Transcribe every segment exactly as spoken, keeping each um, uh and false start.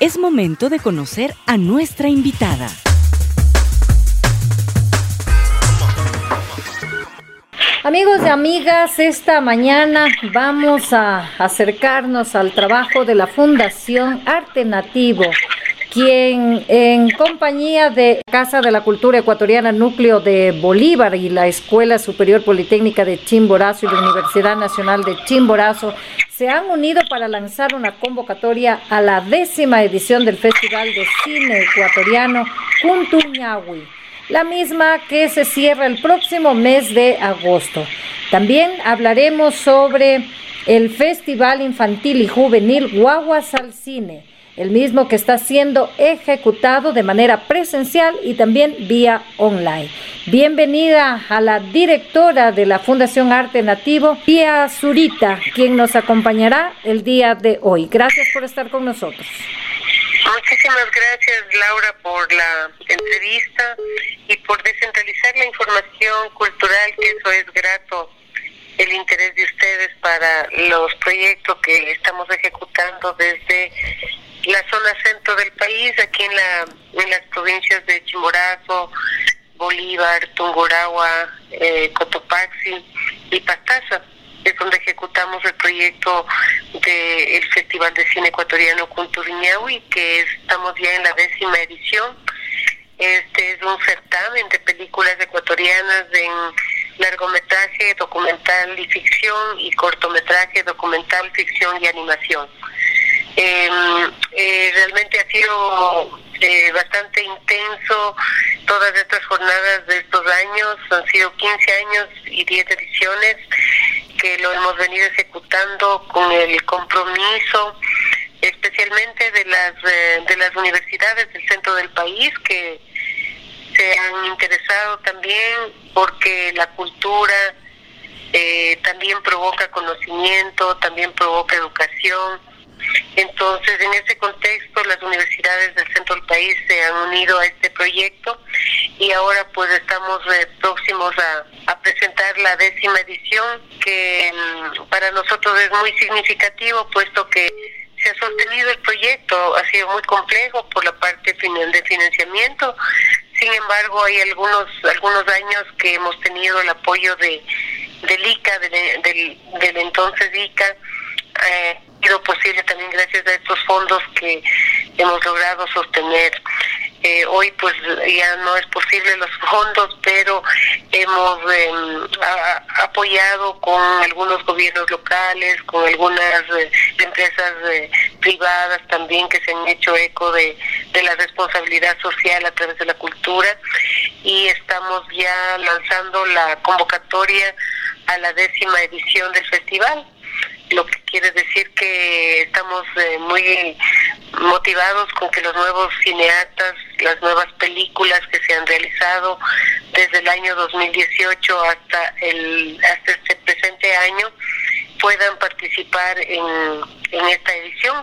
Es momento de conocer a nuestra invitada. Amigos y amigas, esta mañana vamos a acercarnos al trabajo de la Fundación Arte Nativo, quien en compañía de Casa de la Cultura Ecuatoriana Núcleo de Bolívar y la Escuela Superior Politécnica de Chimborazo y la Universidad Nacional de Chimborazo se han unido para lanzar una convocatoria a la décima edición del Festival de Cine Ecuatoriano Cuntuñahui, la misma que se cierra el próximo mes de agosto. También hablaremos sobre el Festival Infantil y Juvenil Guaguas al Cine, el mismo que está siendo ejecutado de manera presencial y también vía online. Bienvenida a la directora de la Fundación Arte Nativo, Pía Zurita, quien nos acompañará el día de hoy. Gracias por estar con nosotros. Muchísimas gracias, Laura, por la entrevista y por descentralizar la información cultural, que eso es grato, el interés de ustedes para los proyectos que estamos ejecutando desde la zona centro del país, aquí en la en las provincias de Chimborazo, Bolívar, Tungurahua, eh, Cotopaxi y Pastaza. Es donde ejecutamos el proyecto del Festival de Cine Ecuatoriano Cuntuñahui, que es, estamos ya en la décima edición. Este es un certamen de películas ecuatorianas en largometraje, documental y ficción, y cortometraje, documental, ficción y animación. Eh, eh, realmente ha sido eh, bastante intenso todas estas jornadas de estos años. Han sido quince años y diez ediciones que lo hemos venido ejecutando con el compromiso especialmente de las eh, de las universidades del centro del país, que se han interesado también porque la cultura eh, también provoca conocimiento, también provoca educación. Entonces, en ese contexto, las universidades del centro del país se han unido a este proyecto y ahora pues estamos eh, próximos a, a presentar la décima edición, que um, para nosotros es muy significativo, puesto que se ha sostenido el proyecto. Ha sido muy complejo por la parte de financiamiento. Sin embargo, hay algunos algunos años que hemos tenido el apoyo de del I C A, de, del, del entonces I C A. Eh, ha sido posible también gracias a estos fondos que hemos logrado sostener. Eh, hoy pues ya no es posible los fondos, pero hemos eh, a, apoyado con algunos gobiernos locales, con algunas eh, empresas eh, privadas también, que se han hecho eco de, de la responsabilidad social a través de la cultura, y estamos ya lanzando la convocatoria a la décima edición del festival, lo que quiere decir que estamos eh, muy motivados con que los nuevos cineastas, las nuevas películas que se han realizado desde el año dos mil dieciocho hasta el hasta este presente año puedan participar en, en esta edición.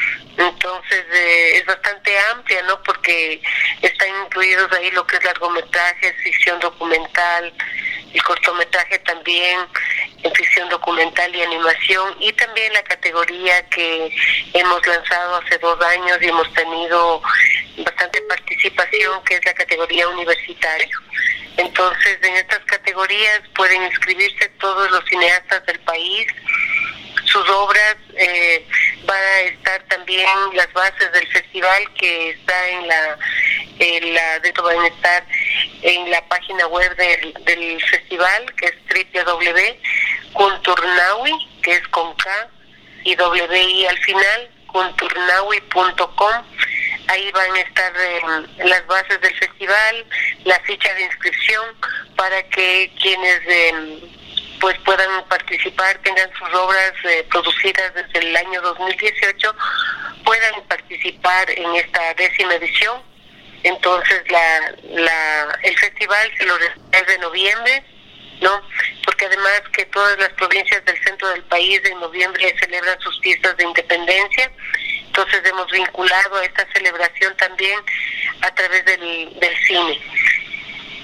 Entonces eh, es bastante amplia, ¿no? Porque están incluidos ahí lo que es largometraje, ficción documental, el cortometraje también, en ficción documental y animación, y también la categoría que hemos lanzado hace dos años y hemos tenido bastante participación, que es la categoría universitaria. Entonces, en estas categorías pueden inscribirse todos los cineastas del país. Sus obras eh, van a estar también las bases del festival, que está en la, en la de van a estar en la página web del, del festival, que es doble u doble u doble u punto cuntuñahui, que es con K y W I al final, cuntuñahui punto com. Ahí van a estar eh, las bases del festival, la ficha de inscripción, para que quienes eh, pues puedan participar, tengan sus obras eh, producidas desde el año dos mil dieciocho, puedan participar en esta décima edición. Entonces la, la el festival se lo realiza desde noviembre, ¿no? Porque además que todas las provincias del centro del país en noviembre celebran sus fiestas de independencia. Entonces hemos vinculado a esta celebración también a través del, del cine.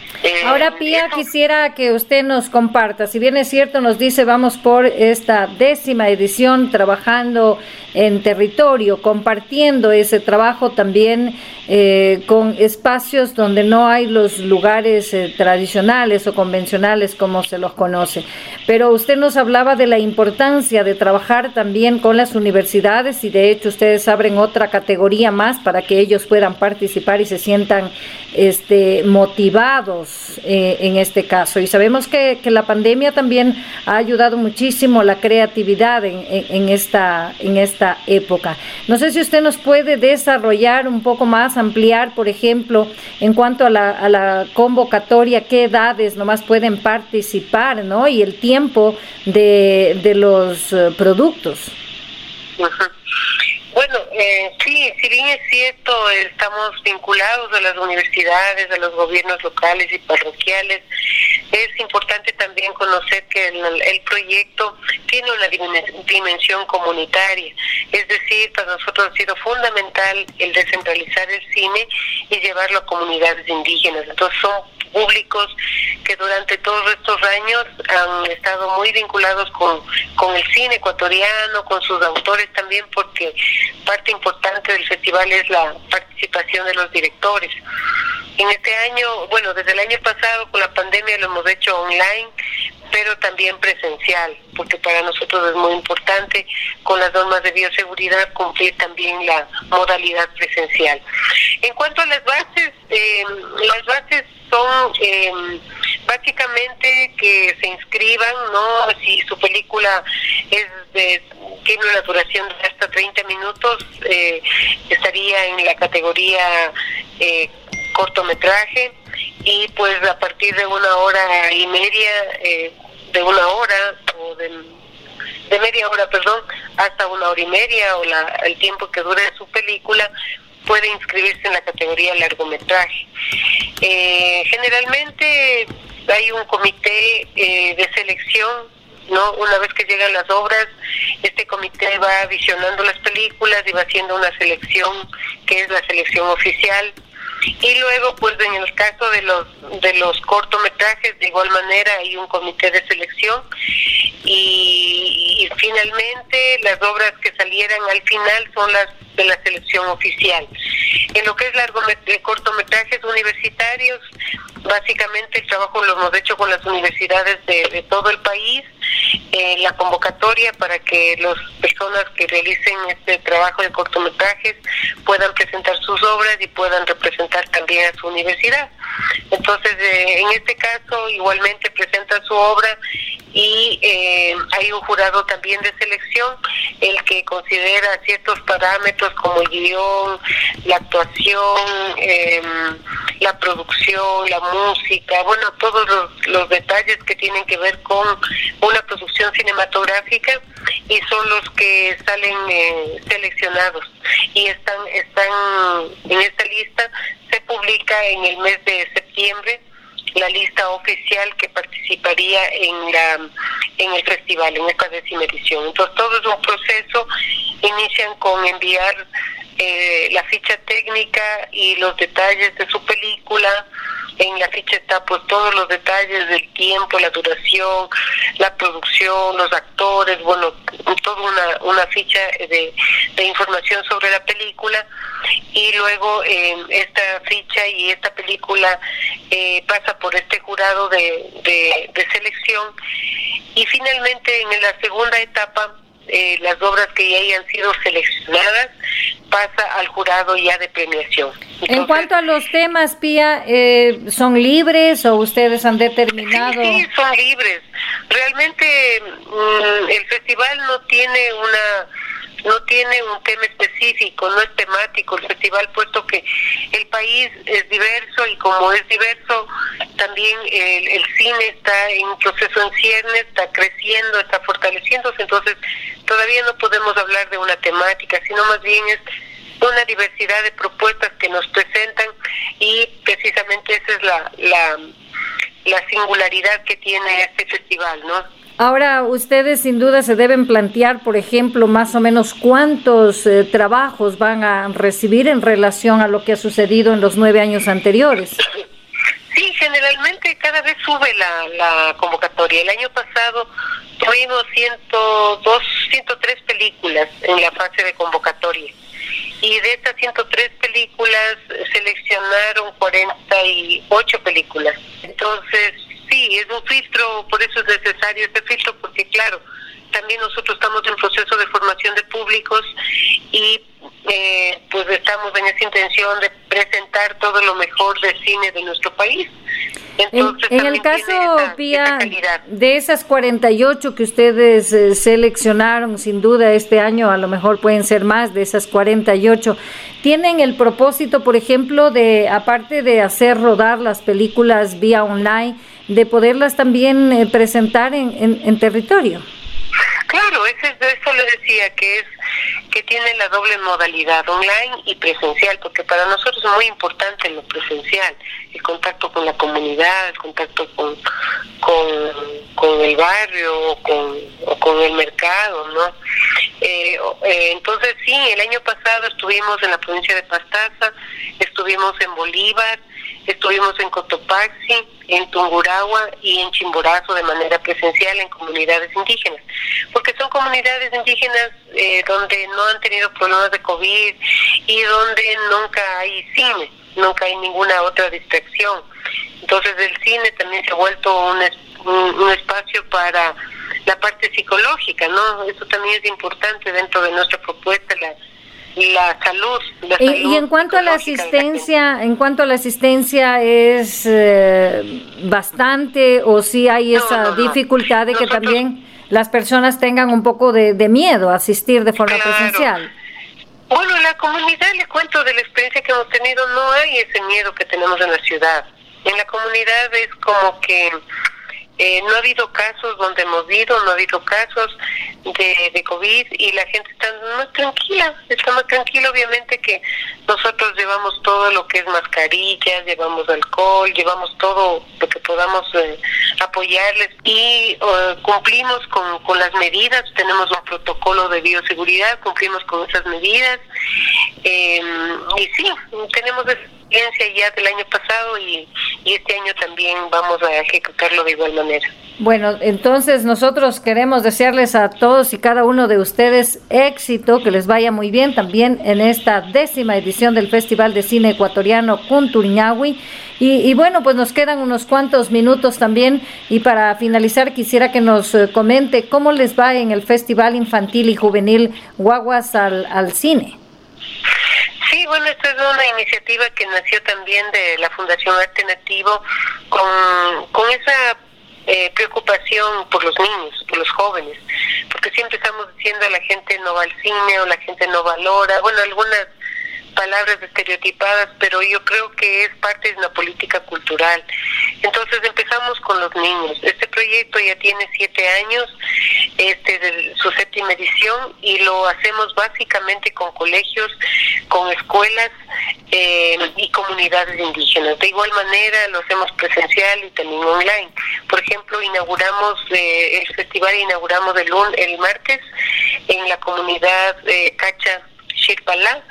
Eh, Ahora, Pía, eso... quisiera que usted nos comparta, si bien es cierto, nos dice, vamos por esta décima edición trabajando en territorio, compartiendo ese trabajo también eh, con espacios donde no hay los lugares eh, tradicionales o convencionales como se los conoce. Pero usted nos hablaba de la importancia de trabajar también con las universidades y de hecho ustedes abren otra categoría más para que ellos puedan participar y se sientan este, motivados eh, en este caso. Y sabemos que, que la pandemia también ha ayudado muchísimo la creatividad en, en, en esta en esta época. No sé si usted nos puede desarrollar un poco más, ampliar, por ejemplo, en cuanto a la, a la convocatoria, qué edades nomás pueden participar, ¿no? Y el tiempo de, de los uh, productos. Uh-huh. Bueno, eh, sí, si bien es cierto, estamos vinculados a las universidades, a los gobiernos locales y parroquiales, es importante también conocer que el, el proyecto tiene una dimensión comunitaria, es decir, para nosotros ha sido fundamental el descentralizar el cine y llevarlo a comunidades indígenas. Entonces son públicos que durante todos estos años han estado muy vinculados con, con el cine ecuatoriano, con sus autores también, porque parte importante del festival es la participación de los directores. En este año, bueno, desde el año pasado con la pandemia lo hemos hecho online, pero también presencial, porque para nosotros es muy importante con las normas de bioseguridad cumplir también la modalidad presencial. En cuanto a las bases, eh, las bases son eh, básicamente que se inscriban, ¿no? Si su película es de, tiene una duración de hasta treinta minutos, eh, estaría en la categoría eh, cortometraje, y pues a partir de una hora y media, eh, de una hora o de, de media hora, perdón, hasta una hora y media o la, el tiempo que dure su película, puede inscribirse en la categoría largometraje. Eh, generalmente hay un comité eh, de selección, ¿no? Una vez que llegan las obras, este comité va visionando las películas y va haciendo una selección que es la selección oficial. Y luego, pues en el caso de los de los cortometrajes, de igual manera hay un comité de selección y, y finalmente las obras que salieran al final son las de la selección oficial. En lo que es largometrajes, cortometrajes universitarios, básicamente el trabajo lo hemos hecho con las universidades de, de todo el país, eh, la convocatoria para que las personas que realicen este trabajo de cortometrajes puedan presentar sus obras y puedan representar también a su universidad. Entonces, eh, en este caso, igualmente presentan su obra y eh, hay un jurado también de selección, el que considera ciertos parámetros como el guión, la actuación, eh, la producción, la música, bueno, todos los, los detalles que tienen que ver con una producción cinematográfica, y son los que salen eh, seleccionados y están están en esta lista. Se publica en el mes de septiembre la lista oficial que participaría en la en el festival, en esta décima edición. Entonces todo es un proceso, inician con enviar eh, la ficha técnica y los detalles de su película. En la ficha está pues todos los detalles del tiempo, la duración, la producción, los actores, bueno, toda una, una ficha de, de información sobre la película, y luego eh, esta ficha y esta película eh, pasa por este jurado de, de, de selección, y finalmente en la segunda etapa eh, las obras que ya hayan sido seleccionadas pasa al jurado ya de premiación. Entonces, en cuanto a los temas, Pía, eh, ¿son libres o ustedes han determinado? Sí, sí, son libres. Realmente mmm, el festival no tiene una no tiene un tema específico, no es temático el festival, puesto que el país es diverso, y como es diverso, también el, el cine está en un proceso en ciernes, está creciendo, está fortaleciéndose. Entonces todavía no podemos hablar de una temática, sino más bien es una diversidad de propuestas que nos presentan, y precisamente esa es la la, la singularidad que tiene este festival, ¿no? Ahora, ustedes sin duda se deben plantear, por ejemplo, más o menos cuántos eh, trabajos van a recibir en relación a lo que ha sucedido en los nueve años anteriores. Sí, generalmente generalmente cada vez sube la, la convocatoria. El año pasado tuvimos ciento dos, ciento tres películas en la fase de convocatoria. Y de estas ciento tres películas seleccionaron cuarenta y ocho películas. Entonces, sí, es un filtro, por eso es necesario este filtro, porque claro, también nosotros estamos en proceso de formación de públicos y eh, pues estamos en esa intención de presentar todo lo mejor del cine de nuestro país. Entonces, en, en el caso, esa, Pía, esa de esas cuarenta y ocho que ustedes eh, seleccionaron, sin duda este año a lo mejor pueden ser más de esas cuarenta y ocho, ¿tienen el propósito, por ejemplo, de, aparte de hacer rodar las películas vía online, de poderlas también eh, presentar en, en, en territorio? Claro, eso, eso le decía, que es que tiene la doble modalidad, online y presencial, porque para nosotros es muy importante lo presencial, el contacto con la comunidad, el contacto con con, con el barrio o con, o con el mercado, ¿no? Eh, eh, entonces sí, el año pasado estuvimos en la provincia de Pastaza, estuvimos en Bolívar, estuvimos en Cotopaxi, en Tungurahua y en Chimborazo de manera presencial en comunidades indígenas, porque son comunidades indígenas eh, donde no han tenido problemas de COVID y donde nunca hay cine, nunca hay ninguna otra distracción. Entonces el cine también se ha vuelto un, un, un espacio para la parte psicológica, ¿no? Eso también es importante dentro de nuestra propuesta, la la salud, la y, salud y en cuanto a la asistencia, en cuanto a la asistencia es eh, bastante, o si sí hay esa no, no, no. dificultad de Nosotros, que también las personas tengan un poco de, de miedo a asistir de forma claro. presencial. Bueno, la comunidad, le cuento de la experiencia que hemos tenido, no hay ese miedo que tenemos en la ciudad. En la comunidad es como que Eh, no ha habido casos donde hemos ido, no ha habido casos de, de COVID y la gente está más tranquila, está más tranquila. Obviamente que nosotros llevamos todo lo que es mascarillas, llevamos alcohol, llevamos todo lo que podamos eh, apoyarles y uh, cumplimos con, con las medidas, tenemos un protocolo de bioseguridad, cumplimos con esas medidas eh, y sí, tenemos experiencia ya del año pasado y, y este año también vamos a ejecutarlo de igual manera. Bueno, entonces nosotros queremos desearles a todos y cada uno de ustedes éxito, que les vaya muy bien también en esta décima edición del Festival de Cine Ecuatoriano Cunturiñahui. Y, y bueno, pues nos quedan unos cuantos minutos también y para finalizar quisiera que nos eh, comente cómo les va en el Festival Infantil y Juvenil Guaguas al, al Cine. Sí, bueno, esta es una iniciativa que nació también de la Fundación Arte Nativo con, con esa eh, preocupación por los niños, por los jóvenes, porque siempre estamos diciendo a la gente no va al cine o la gente no valora, bueno, algunas palabras estereotipadas, pero yo creo que es parte de una política cultural. Entonces empezamos con los niños. Este proyecto ya tiene siete años, este de su séptima edición, y lo hacemos básicamente con colegios, con escuelas eh, y comunidades indígenas. De igual manera lo hacemos presencial y también online. Por ejemplo, inauguramos eh, el festival, inauguramos el, el martes en la comunidad eh, Cacha Shirpalá.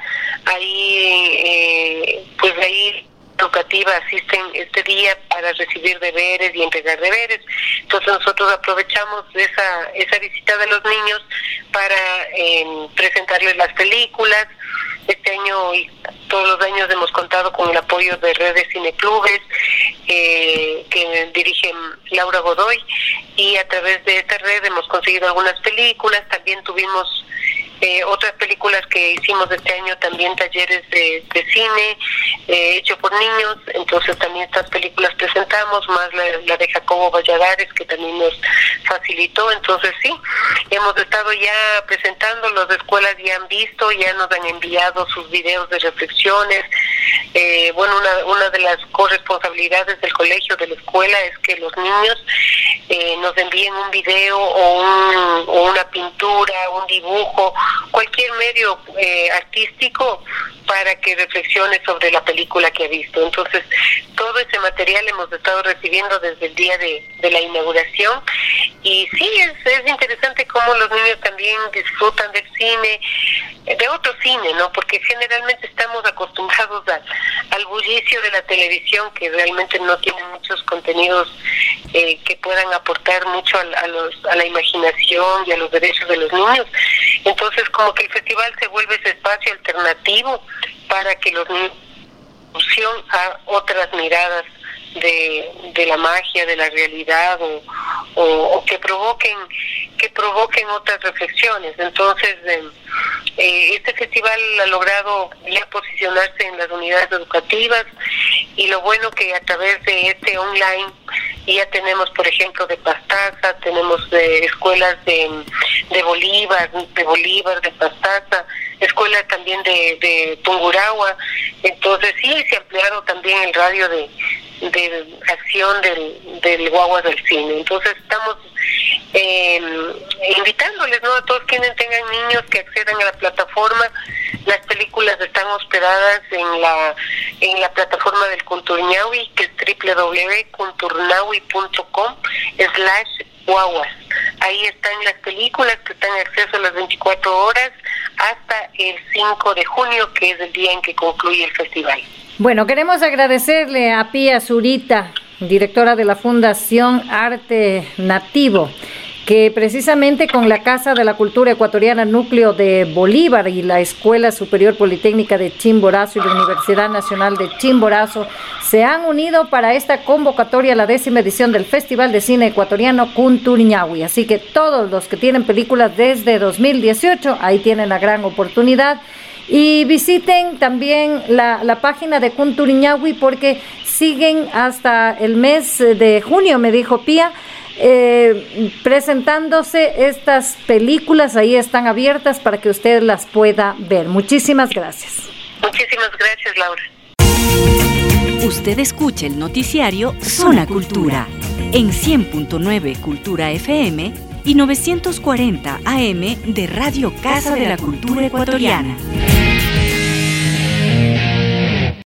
Ahí, eh, pues ahí educativa asisten este día para recibir deberes y entregar deberes. Entonces nosotros aprovechamos esa esa visita de los niños para eh, presentarles las películas. Este año y todos los años hemos contado con el apoyo de redes cineclubes eh, que dirige Laura Godoy, y a través de esta red hemos conseguido algunas películas. También tuvimos Eh, otras películas que hicimos este año, también talleres de, de cine eh, hecho por niños. Entonces también estas películas presentamos, más la, la de Jacobo Valladares, que también nos facilitó. Entonces sí, hemos estado ya presentando, las escuelas ya han visto, ya nos han enviado sus videos de reflexiones. Eh, bueno, una, una de las corresponsabilidades del colegio, de la escuela, es que los niños eh, nos envíen un video o, un, o una pintura, un dibujo, cualquier medio eh, artístico para que reflexione sobre la película que ha visto. Entonces, todo ese material hemos estado recibiendo desde el día de, de la inauguración, y sí, es, es interesante cómo los niños también disfrutan del cine. de otro cine, ¿no? Porque generalmente estamos acostumbrados a, al bullicio de la televisión, que realmente no tiene muchos contenidos eh, que puedan aportar mucho a, a, los, a la imaginación y a los derechos de los niños. Entonces, como que el festival se vuelve ese espacio alternativo para que los niños opción a otras miradas de, de la magia, de la realidad, o, o, o que provoquen que provoquen otras reflexiones. Entonces, eh, eh, este festival ha logrado ya posicionarse en las unidades educativas, y lo bueno que a través de este online ya tenemos, por ejemplo, de Pastaza, tenemos de escuelas de, de Bolívar, de Bolívar, de Pastaza, escuelas también de, de Tungurahua. Entonces sí, se ha ampliado también el radio de, de acción del, del Guaguas del Cine. Entonces estamos eh, invitándoles, ¿no?, a todos quienes tengan niños que accedan a la plataforma. Las películas están hospedadas en la en la plataforma del Culturñahui, que es doble u doble u doble u punto culturnahui punto com slash guaguas. Ahí están las películas que están en acceso a las veinticuatro horas hasta el cinco de junio, que es el día en que concluye el festival. Bueno, queremos agradecerle a Pía Zurita, directora de la Fundación Arte Nativo, que precisamente con la Casa de la Cultura Ecuatoriana Núcleo de Bolívar y la Escuela Superior Politécnica de Chimborazo y la Universidad Nacional de Chimborazo se han unido para esta convocatoria a la décima edición del Festival de Cine Ecuatoriano Culturñahui. Así que todos los que tienen películas desde dos mil dieciocho, ahí tienen la gran oportunidad. Y visiten también la, la página de Culturñahui, porque siguen hasta el mes de junio, me dijo Pía, Eh, presentándose estas películas. Ahí están abiertas para que usted las pueda ver. Muchísimas gracias. Muchísimas gracias, Laura. Usted escucha el noticiario Zona Cultura en cien punto nueve Cultura F M y novecientos cuarenta A M de Radio Casa de la Cultura Ecuatoriana.